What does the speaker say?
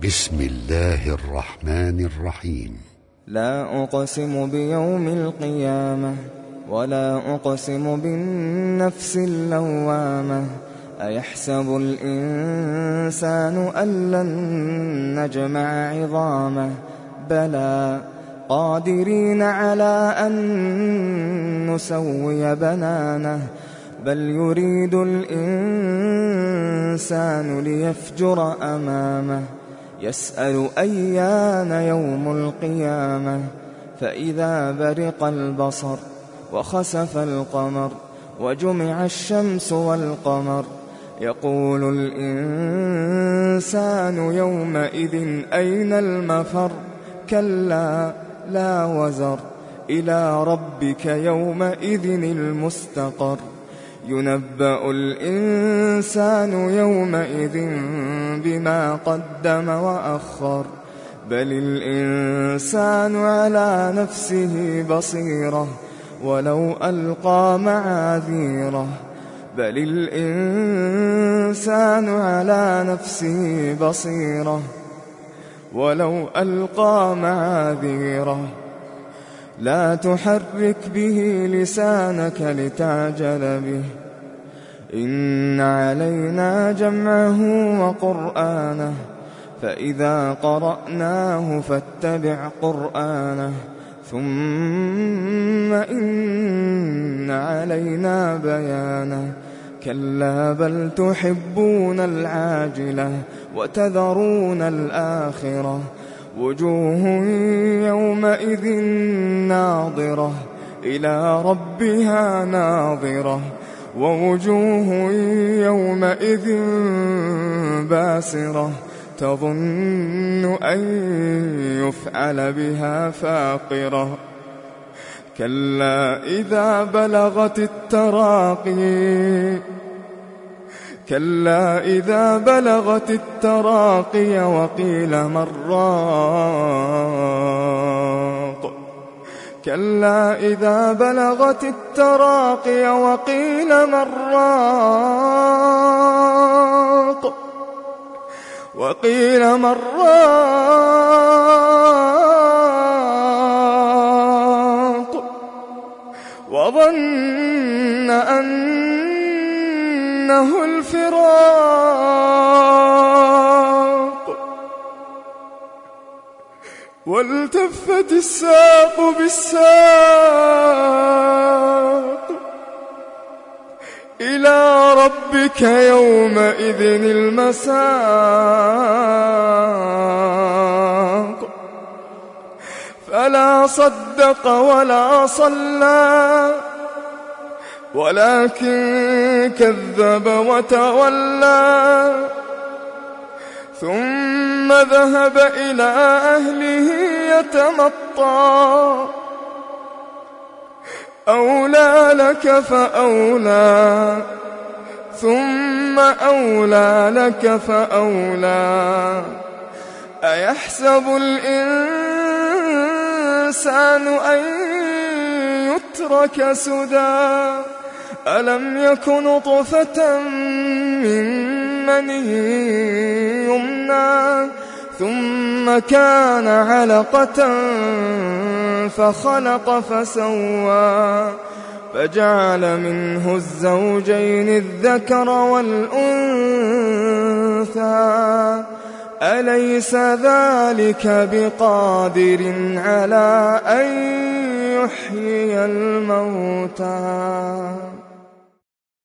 بسم الله الرحمن الرحيم. لا أقسم بيوم القيامة ولا أقسم بالنفس اللوامة أيحسب الإنسان أن لن نجمع عظامه بلى قادرين على أن نسوي بنانه بل يريد الإنسان ليفجر أمامه يسأل أيان يوم القيامة فإذا برق البصر وخسف القمر وجمع الشمس والقمر يقول الإنسان يومئذ أين المفر كلا لا وزر إلى ربك يومئذ المستقر ينبأ الإنسان يومئذ بما قدم وأخر بل الإنسان على نفسه بصيرة ولو ألقى معاذيره بل الإنسان على نفسه بصيرة ولو ألقى معاذيره لا تحرك به لسانك لتعجل به إن علينا جمعه وقرآنه فإذا قرأناه فاتبع قرآنه ثم إن علينا بيانه كلا بل تحبون العاجلة وتذرون الآخرة وجوه يومئذ ناظرة إلى ربها ناظرة ووجوه يومئذ باسرة تظن أن يفعل بها فاقرة كلا إذا بلغت التراقي وقيل من راق كلا إذا بلغت التراقي وقيل من راق وظن أنه الفراق والتفت الساق بالساق إلى ربك يومئذ المساق فلا صدق ولا صلى ولكن كذب وتولى ثم ذهب إلى أهله يتمطى أولى لك فأولى ثم أولى لك فأولى أيحسب الإنسان أن يترك سدى ألم يك نطفة من مني يمنى ثم كان علقة فخلق فسوى فجعل منه الزوجين الذكر والأنثى أليس ذلك بقادر على أن يحيي الموتى